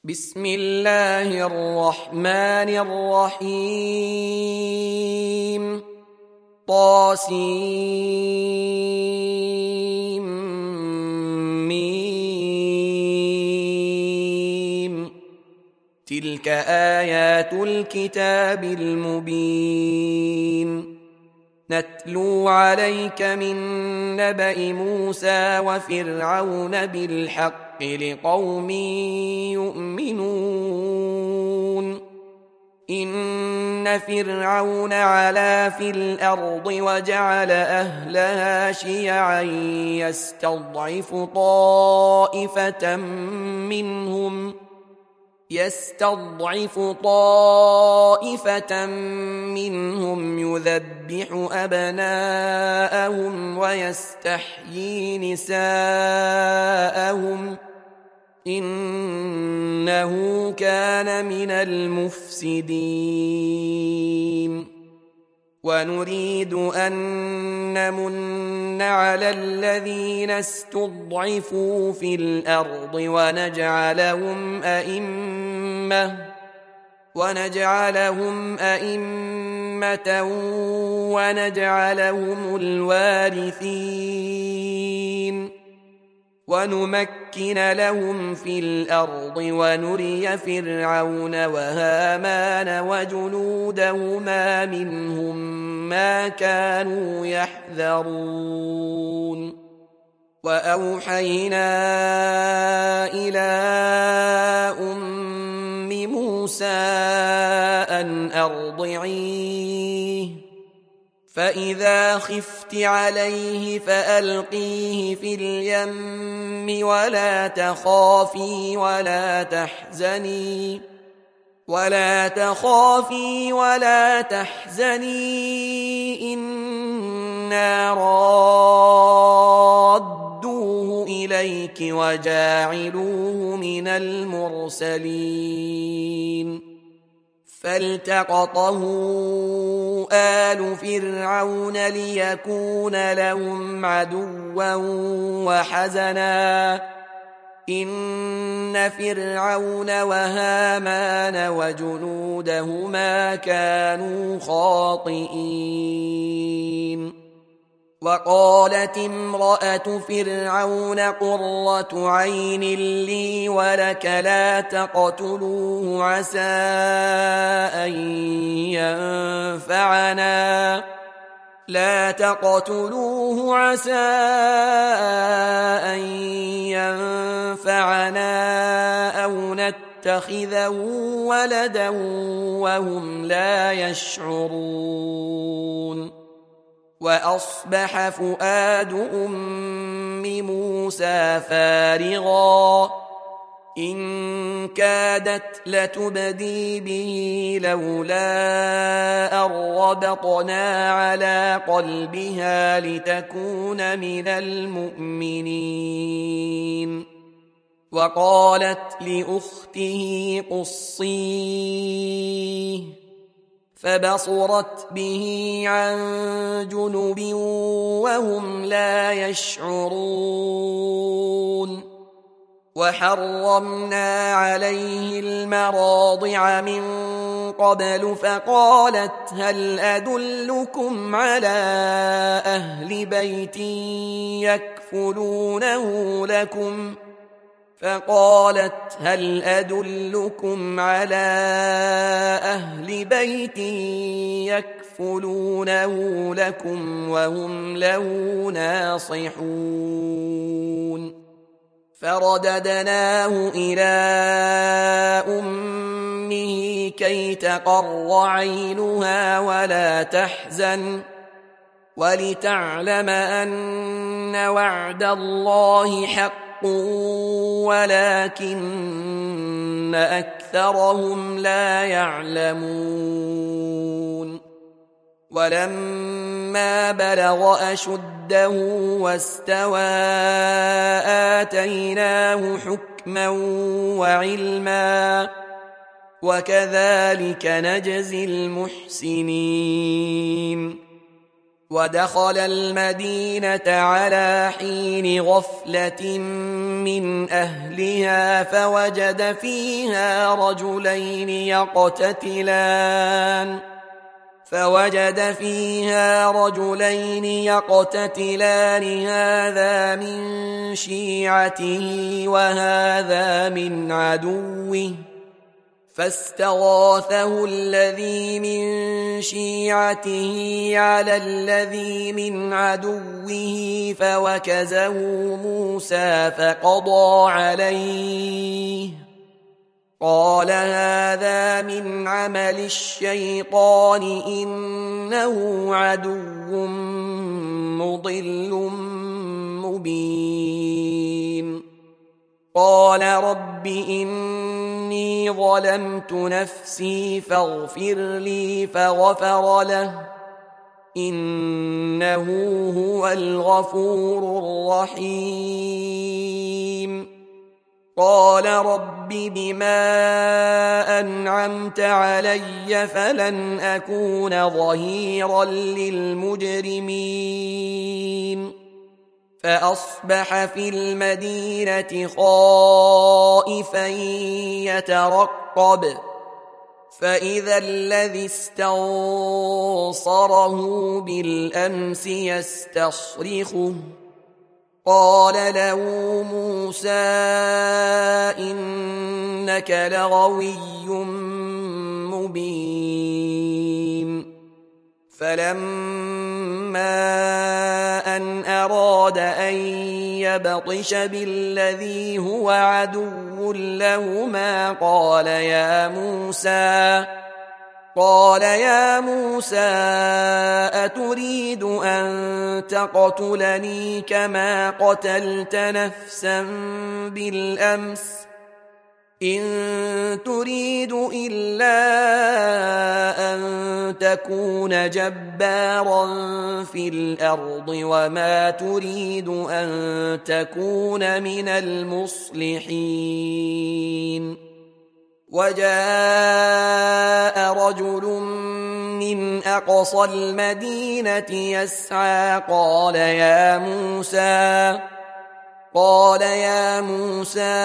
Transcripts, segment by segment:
بسم الله الرحمن الرحيم طاسيم تلك آيات الكتاب المبين نتلو عليك من نبأ موسى وفرعون بالحق لقوم يؤمنون إن فرعون علا في الأرض وجعل أهلها شيعا يستضعف طائفة منهم يذبح أبناءهم ويستحيي نساءهم إنه كان من المفسدين ونريد أن نمن على الذين استضعفوا في الأرض ونجعلهم أئمة ونجعلهم الوارثين ونمكن لهم في الأرض ونري فرعون وهامان وجنودهما منهم ما كانوا يحذرون وأوحينا إلى أم موسى أن أرضعيه فإذا خفت عليه فألقيه في اليم ولا تخافي ولا تحزني إنا رادوه إليك وجاعلوه من المرسلين فالتقطه آل فرعون ليكون لهم عدوا وحزنا إن فرعون وهامان وجنودهما كانوا خاطئين وقالت امرأة فرعون قرة عين لي ولك لا تقتلوه عسى أن ينفعنا أو نتخذه ولدا وهم لا يشعرون وأصبح فؤاد أم موسى فارغا إن كادت لتبدي به لولا أن ربطنا على قلبها لتكون من المؤمنين وقالت لأخته قصيه فبصرت به عن جنب وهم لا يشعرون وحرمنا عليه المراضع من قبل فقالت هل أدلكم على أهل بيت يكفلونه لكم وهم له ناصحون فرددناه إلى أمه كي تقر عينها ولا تحزن ولتعلم أن وعد الله حق ولكن أكثرهم لا يعلمون ولما بلغ أشده واستوى آتيناه حكما وعلما وكذلك نجزي المحسنين ودخل المدينة على حين غفلة من أهلها فوجد فيها رجلين يقتتلان هذا من شيعته وهذا من عدوه فاستغاثه الذي من شيعته على الذي من عدوه فوكزه موسى فقضى عليه قال هذا من عمل الشيطان إنه عدو مضل مبين قال رب إني ظلمت نفسي فاغفر لي فغفر له إنه هو الغفور الرحيم قال رب بما أنعمت علي فلن أكون ظهيرا للمجرمين فأصبح في المدينة خائفا يترقب فإذا الذي استنصره بالأمس يستصرخه قال له موسى إنك لغوي مبين فلما أن أراد أن يبطش بالذي هو عدو لهما قال يا موسى أتريد أن تقتلني كما قتلت نفسا بالأمس إن تريد إلا أن تكون جبارا في الأرض وما تريد أن تكون من المصلحين وجاء رجل من أقصى المدينة يسعى قال يا موسى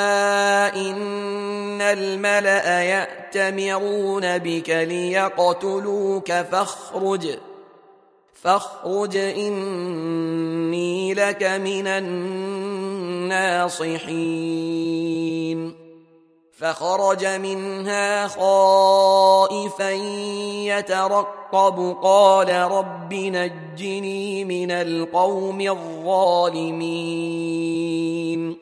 إن الملأ يأتمرون بك ليقتلوك فاخرج إني لك من الناصحين فخرج منها خائفا يترقب قال رب نجني من القوم الظالمين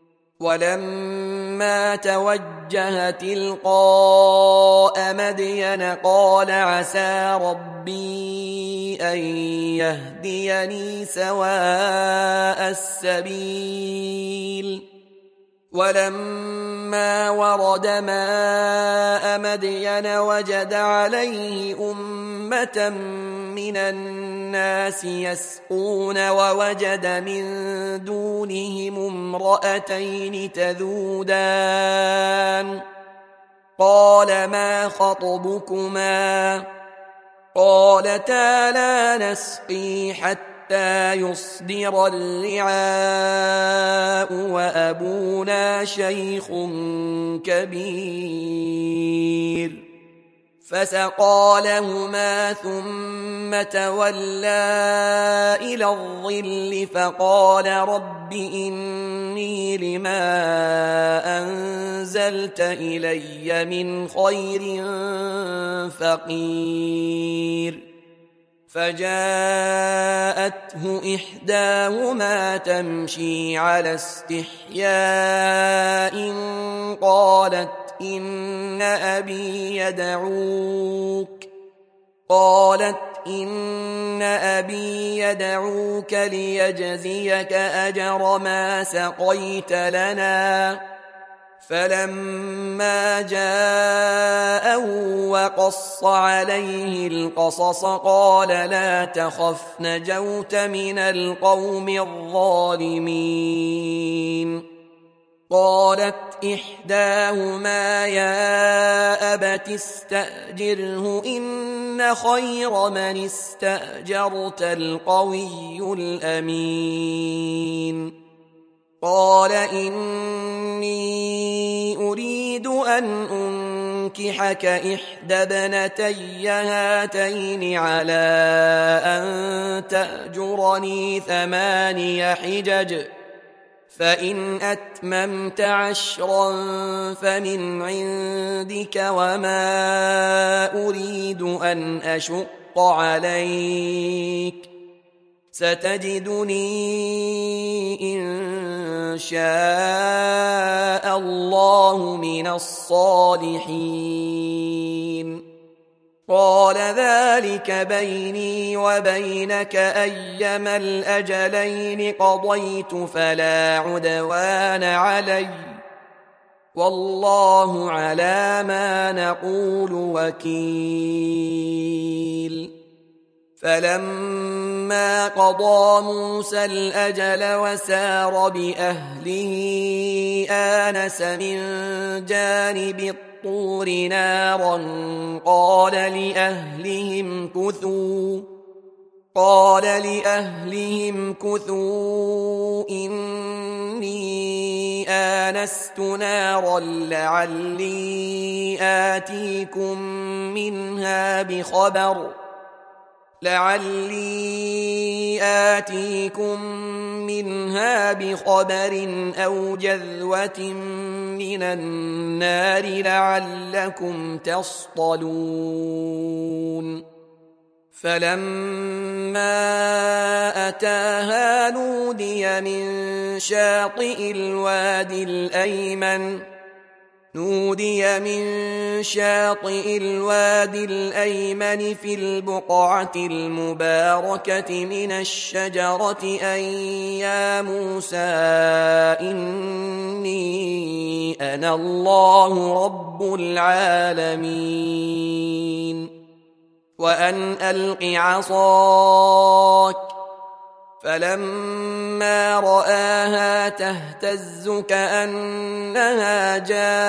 ولما توجه تلقاء مدين قال عسى ربي أن يهديني سواء السبيل ولما ورد ماء مدين وجد عليه أمة من الناس يسقون ووجد من دونهم امرأتين تذودان قال ما خطبكما قالتا لا نسقي حتى يصدر الرعاء وأبونا شيخ كبير فسقى لهما ثم تولى إلى الظل فقال رب إني لما أنزلت إلي من خير فقير فجاءته إحداهما تمشي على استحياء قالت إن أبي يدعوك ليجزيك أجر ما سقيت لنا فلما جاءه وقص عليه القصص قال لا تخف نجوت من القوم الظالمين قالت إحداهما يا أبت استأجره إن خير من استأجرت القوي الأمين قال إني أريد أن أنكحك إحدى ابنتي هاتين على أن تأجرني 8 حجج فإن أتممت 10 فمن عندك وما أريد أن أشق عليك ستجدني إن شاء الله من الصالحين قال ذلك بيني وبينك أيما الأجلين قضيت فلا عدوان علي والله على ما نقول وكيل فلما قضى موسى الأجل وسار بأهله آنس من جانب الطور نارا قال لأهلهم كثوا إني آنست نارا لعلي آتيكم منها بخبر أو جذوة من النار لعلكم تصطلون فلما أتاها نودي من شاطئ الوادي الأيمن في البقعة المباركة من الشجرة أن يا موسى إني أنا الله رب العالمين وأن ألق عصاك فلما رآها تهتز كأنها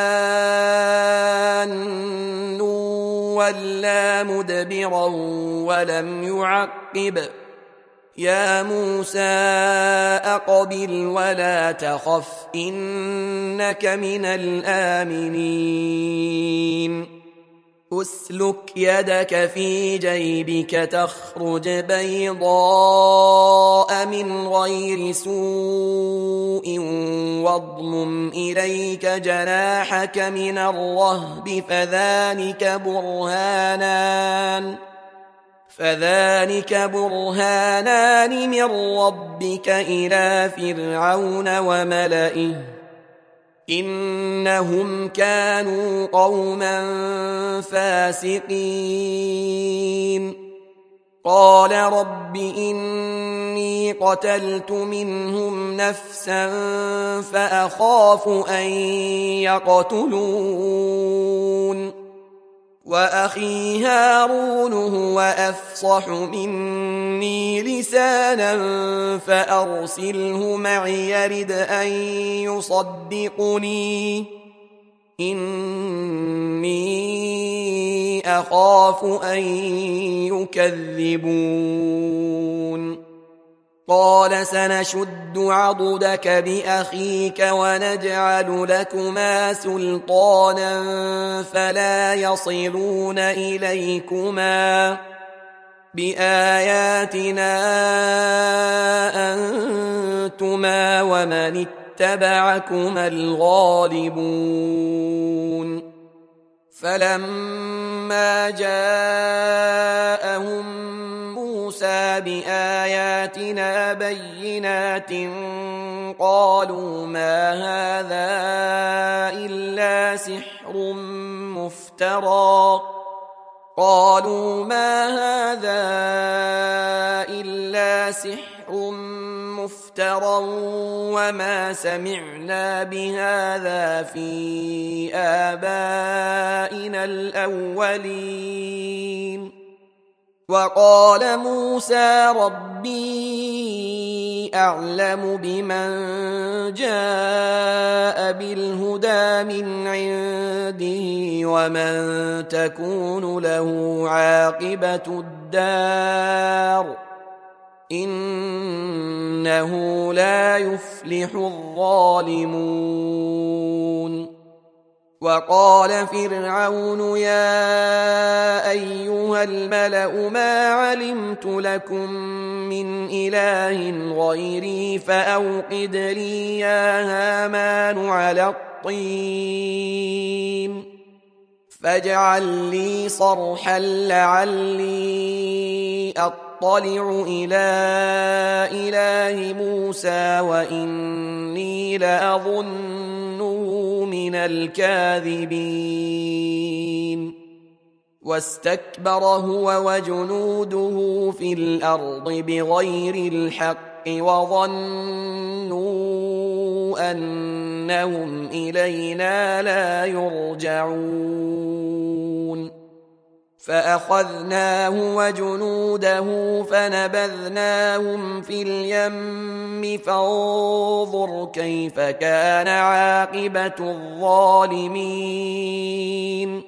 جان ولا مدبرا ولم يعقب يا موسى أقبل ولا تخف إنك من الآمنين أسلك يدك في جيبك تخرج بيضاء من غير سوء واضمم إليك جناحك من الرهب فذلك برهانان من ربك إلى فرعون وملئه إنهم كانوا قوما فاسقين قال رب إني قتلت منهم نفسا فأخاف أن يقتلون وأخي هارون هو أفصح مني لسانا فأرسله معي يرد أن يصدقني إني أخاف أن يكذبون قال سنشد عضدك بأخيك ونجعل لكما سلطانا فلا يصلون إليكما بآياتنا أنتما ومن اتبعكما الغالبون فلما جاءهم موسى بآياتنا بينات قالوا ما هذا إلا سحر مفترى وما سمعنا بهذا في آبائنا الأولين وقال موسى ربي أعلم بمن جاء بالهدى من عنده ومن تكون له عاقبة الدار إنه لا يفلح الظالمون. وقال فرعون يا أيها الملأ ما علمت لكم من إله غيري فأوقد لي يا هامان على الطين فاجعل لي صرحا لعلي أطلع إلى إله موسى وإني لأظنه من الكاذبين. واستكبر هو وجنوده في الأرض بغير الحق وظنوا أنهم إلينا لا يرجعون فأخذناه وجنوده فنبذناهم في اليم فانظر كيف كان عاقبة الظالمين.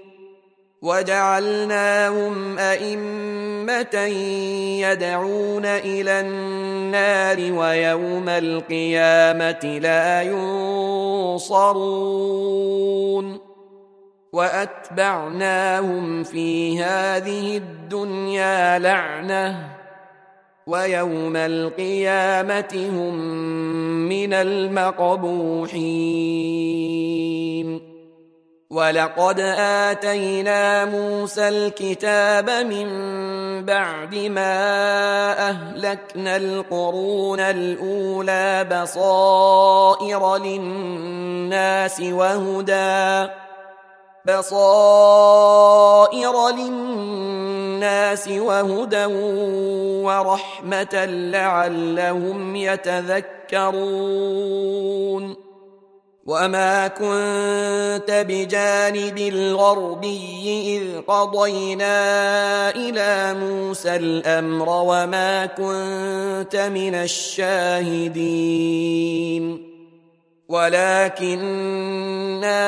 وجعلناهم أئمة يدعون إلى النار ويوم القيامة لا ينصرون. وأتبعناهم في هذه الدنيا لعنة ويوم القيامة هم من المقبوحين. ولقد آتينا موسى الكتاب من بعد ما أهلكنا القرون الأولى بصائر للناس وهدى ورحمة لعلهم يتذكرون. وما كنت بجانب الغربي إذ قضينا إلى موسى الأمر وما كنت من الشاهدين ولكننا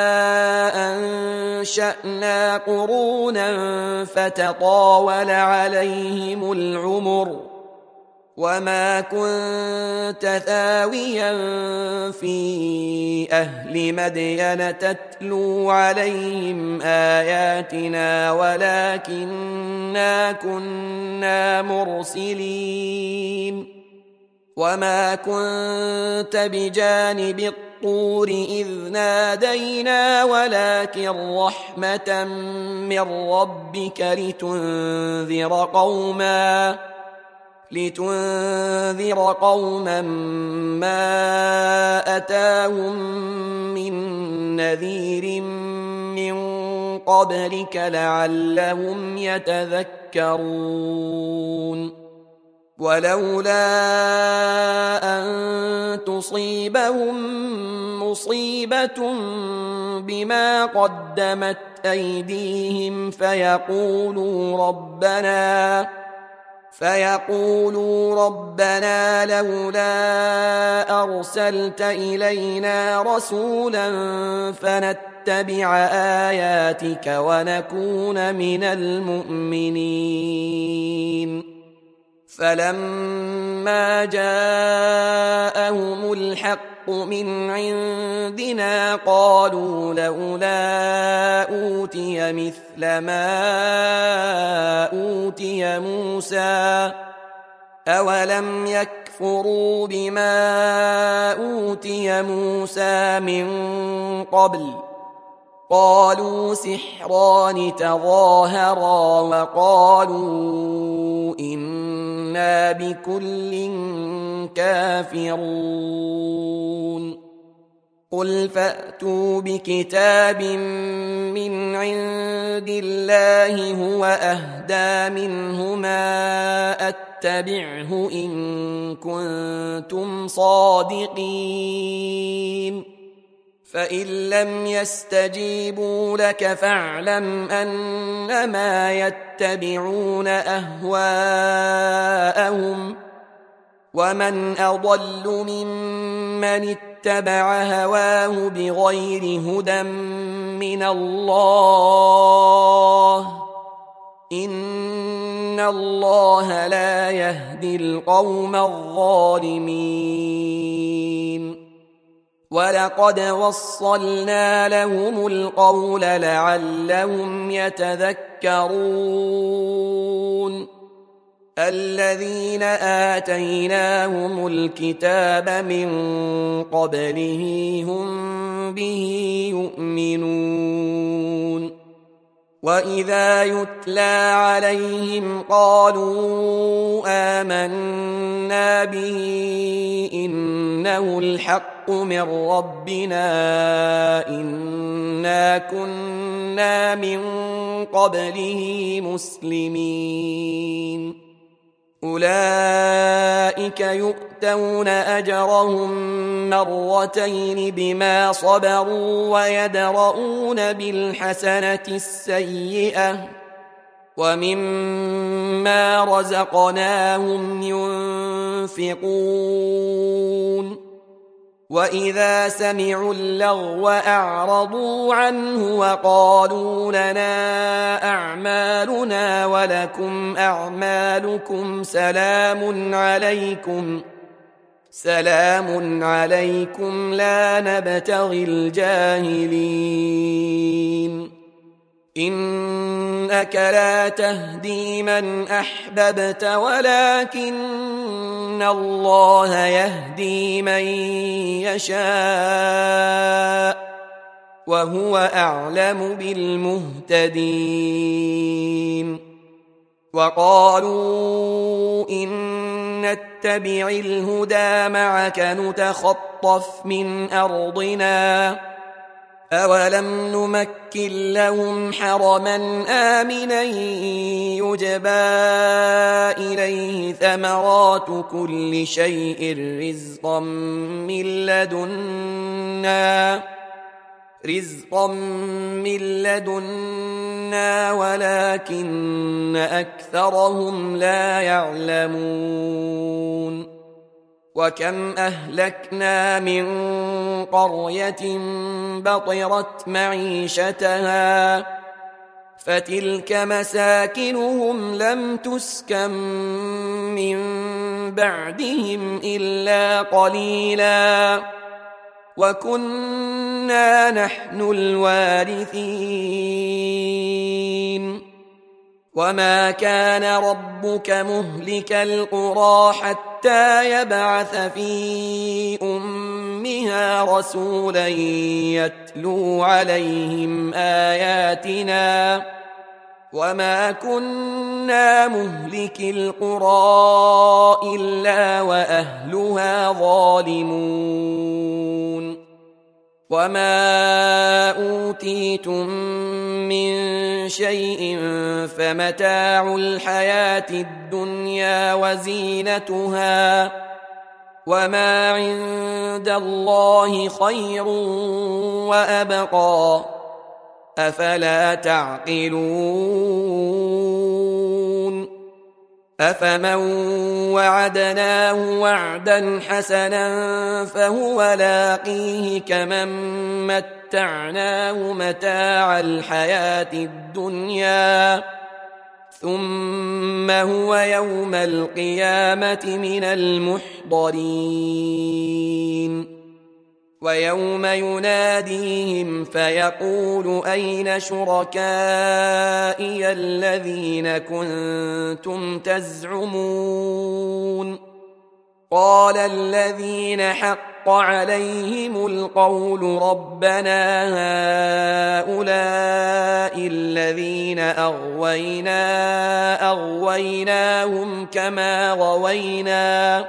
أنشأنا قرونا فتطاول عليهم العمر وما كنت ثاويا في أهل مدين تتلو عليهم آياتنا ولكننا كنا مرسلين. وما كنت بجانب الطور إذ نادينا ولكن رحمة من ربك لتنذر قوما ما أتاهم من نذير من قبلك لعلهم يتذكرون. ولولا أن تصيبهم مصيبة بما قدمت أيديهم فيقولوا ربنا لولا أرسلت إلينا رسولا فنتبع آياتك ونكون من المؤمنين. فلما جاءهم الحق من عندنا قالوا لولا أوتي مثل ما أوتي موسى أولم يكفروا بما أوتي موسى من قبل قالوا سحران تظاهرا وقالوا إنا بكل كافرون. قل فأتوا بكتاب من عند الله هو أهدى منهما أتبعه إن كنتم صادقين فإن لم يستجيبوا لك فاعلم أنما يتبعون أهواءهم ومن أضل ممن اتبع هواه بغير هدى من الله إن الله لا يهدي القوم الظالمين ولقد وصلنا لهم القول لعلهم يتذكرون الذين آتيناهم الكتاب من قبله هم به يؤمنون وإذا يتلى عليهم قالوا آمنا به إنه الحق من ربنا إنا كنا من قبله مسلمين أولئك يؤتون أجرهم مرتين بما صبروا ويدرؤون بالحسنة السيئة ومما رزقناهم ينفقون وإذا سمعوا اللغو أعرضوا عنه وقالوا لنا أعمالنا ولكم أعمالكم سلام عليكم لا نبتغي الجاهلين إنك لا تهدي من أحببت ولكن الله يهدي من يشاء وهو أعلم بالمهتدين وقالوا إن نتبع الهدى معك نتخطف من أرضنا أولم نمكن لهم حرما آمنا يجبى إليه ثمرات كل شيء رزقا من لدنا ولكن أكثرهم لا يعلمون وكم أهلكنا من قرية بطرت معيشتها فتلك مساكنهم لم تسكن من بعدهم إلا قليلا وكنا نحن الوارثين وما كان ربك مهلك القرى حتى يبعث في أمها رسولا يتلو عليهم آياتنا وما كنا مهلك القرى إلا وأهلها ظالمون وما أوتيتم من شيء فمتاع الحياة الدنيا وزينتها وما عند الله خير وأبقى أفلا تعقلون أفمن وعدناه وعدا حسنا فهو لاقيه كمن متعناه متاع الحياة الدنيا ثم هو يوم القيامة من المحضرين ويوم يناديهم فيقول أين شركائي الذين كنتم تزعمون قال الذين حق عليهم القول ربنا هؤلاء الذين أغويناهم كما غوينا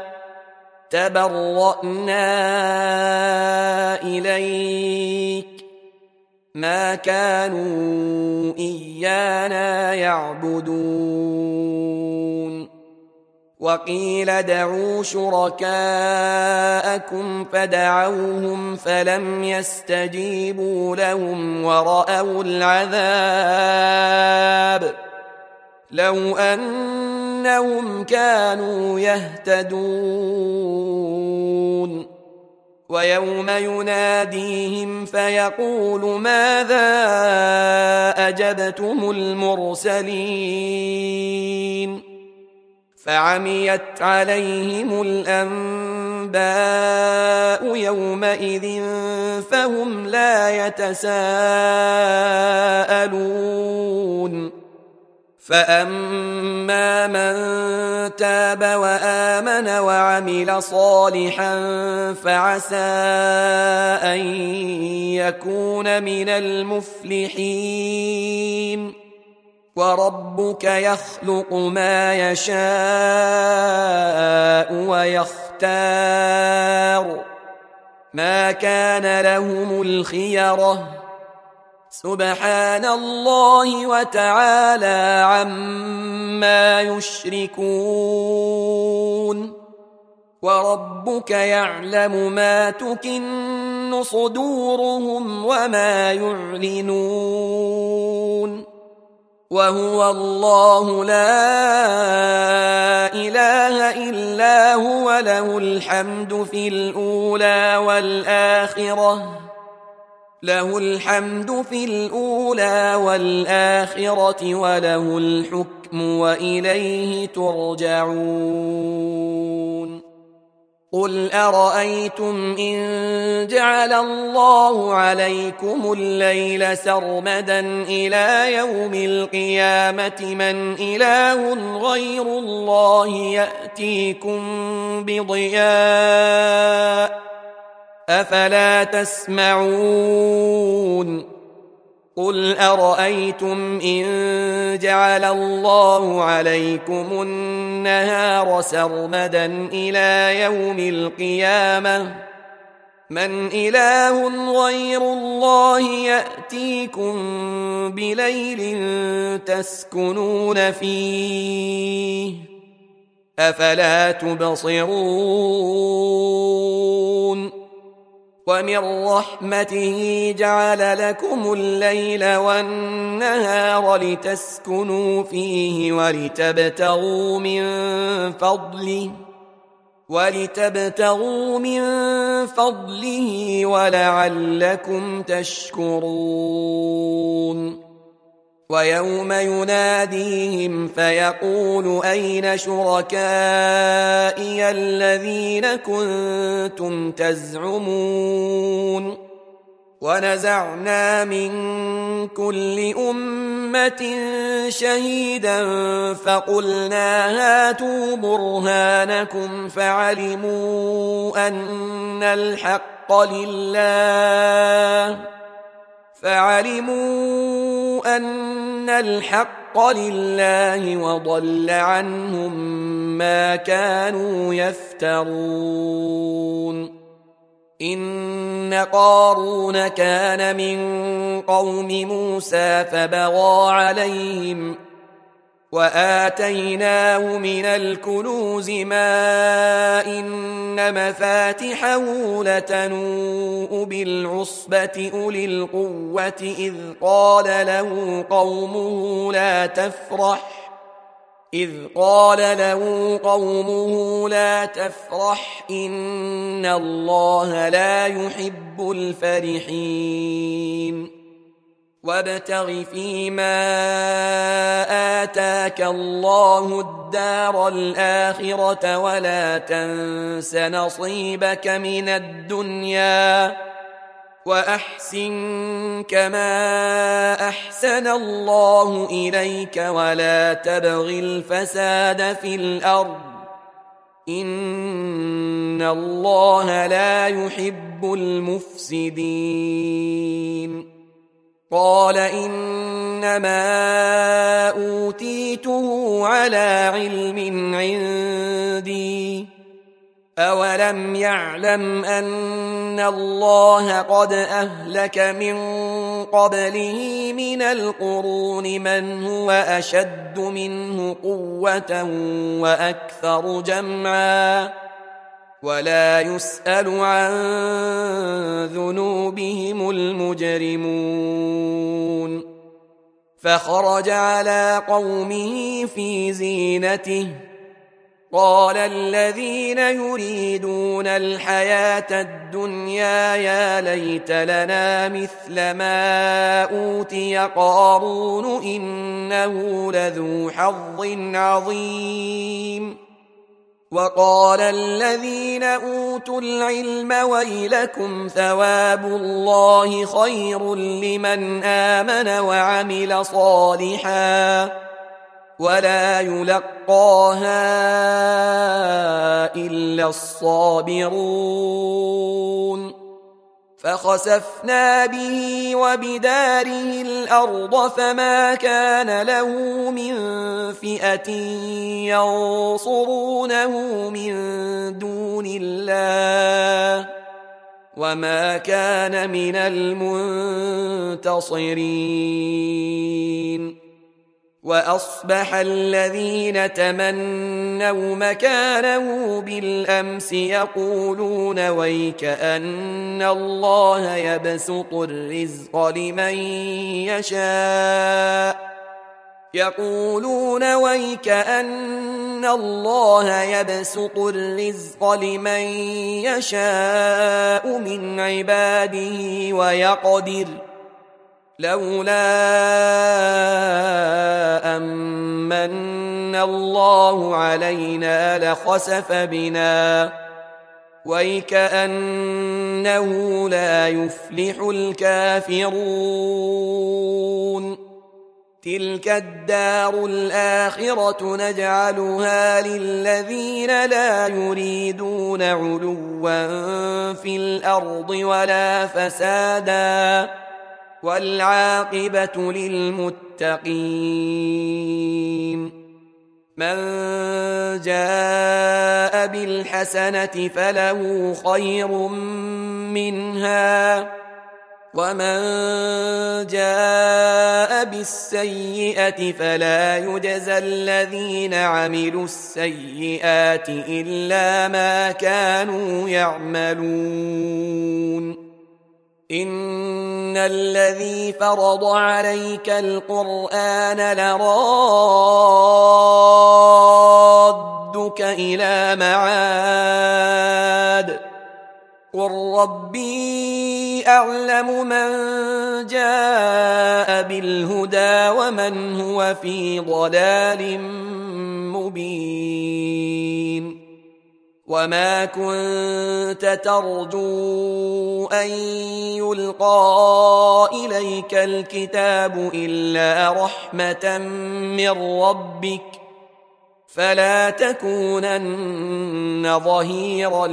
تبرأنا إليك ما كانوا إيانا يعبدون وقيل ادعوا شركاءكم فدعوهم فلم يستجيبوا لهم ورأوا العذاب لو أنهم كانوا يهتدون ويوم يناديهم فيقول ماذا أجبتم المرسلين فعميت عليهم الأنباء يومئذ فهم لا يتساءلون فأما من تاب وآمن وعمل صالحا فعسى أن يكون من المفلحين وربك يخلق ما يشاء ويختار ما كان لهم الخيرة سبحان الله وتعالى عما يشركون وربك يعلم ما تكن صدورهم وما يعلنون وهو الله لا إله إلا هو له الحمد في الأولى والآخرة وله الحكم وإليه ترجعون قل أرأيتم إن جعل الله عليكم الليل سرمدا إلى يوم القيامة من إله غير الله يأتيكم بضياء أفلا تسمعون قل أرأيتم إن جعل الله عليكم النهار سرمدا إلى يوم القيامة من إله غير الله يأتيكم بليل تسكنون فيه أفلا تبصرون ومن رحمته جعل لكم الليل والنهار لتسكنوا فيه ولتبتغوا من فضله ولعلكم تشكرون ويوم يناديهم فيقول أين شركائي الذين كنتم تزعمون ونزعنا من كل أمة شهيدا فقلنا هاتوا برهانكم فعلموا أن الحق لله وضل عنهم ما كانوا يفترون إن قارون كان من قوم موسى فبغى عليهم وآتيناه من الكنوز ما إن مفاتحه لتنوء بالعصبة أولي القوة إذ قال له قومه لا تفرح إن الله لا يحب الفرحين وابتغ فيما آتاك الله الدار الآخرة ولا تنس نصيبك من الدنيا وأحسن كما أحسن الله إليك ولا تبغ الفساد في الأرض إن الله لا يحب المفسدين قال إنما أوتيته على علم عندي أولم يعلم أن الله قد أهلك من قبله من القرون من هو أشد منه قوة وأكثر جمعا ولا يسأل عن ذنوبهم المجرمون فخرج على قومه في زينته قال الذين يريدون الحياة الدنيا يا ليت لنا مثل ما أوتي قارون إنه لذو حظ عظيم وقال الذين أوتوا العلم ويلكم ثواب الله خير لمن آمن وعمل صالحا ولا يلقاها إلا الصابرون فخسفنا به وبداره الأرض فما كان له من فئة ينصرونه من دون الله وما كان من المنتصرين وأصبح الذين تمنوا مكانه بالأمس يقولون ويكأن الله يبسط الرزق لمن يشاء من عباده ويقدر لولا أمن الله علينا لخسف بنا ويكأنه لا يفلح الكافرون تلك الدار الآخرة نجعلها للذين لا يريدون علوا في الأرض ولا فسادا والعاقبة للمتقين من جاء بالحسنة فله خير منها ومن جاء بالسيئة فلا يجزى الذين عملوا السيئات إلا ما كانوا يعملون إن الذي فرض عليك القرآن لرادك إلى معاد قل ربي أعلم من جاء بالهدى ومن هو في ضلال مبين وما كنت ترجو أن يلقى إليك الكتاب إلا رحمة من ربك فلا تكونن ظهيرا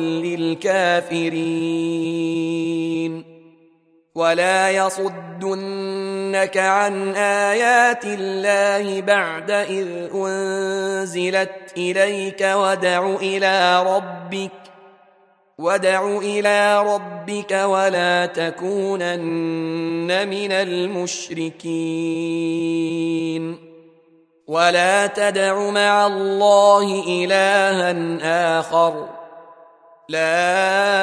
للكافرين ولا يصدنك عن آيات الله بعد إذ أنزلت إليك وادع إلى ربك ولا تكونن من المشركين ولا تدع مع الله إلها آخر لا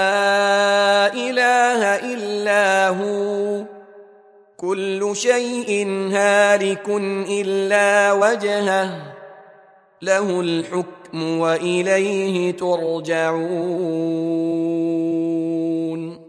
إله إلا هو كل شيء هالك إلا وجهه له الحكم وإليه ترجعون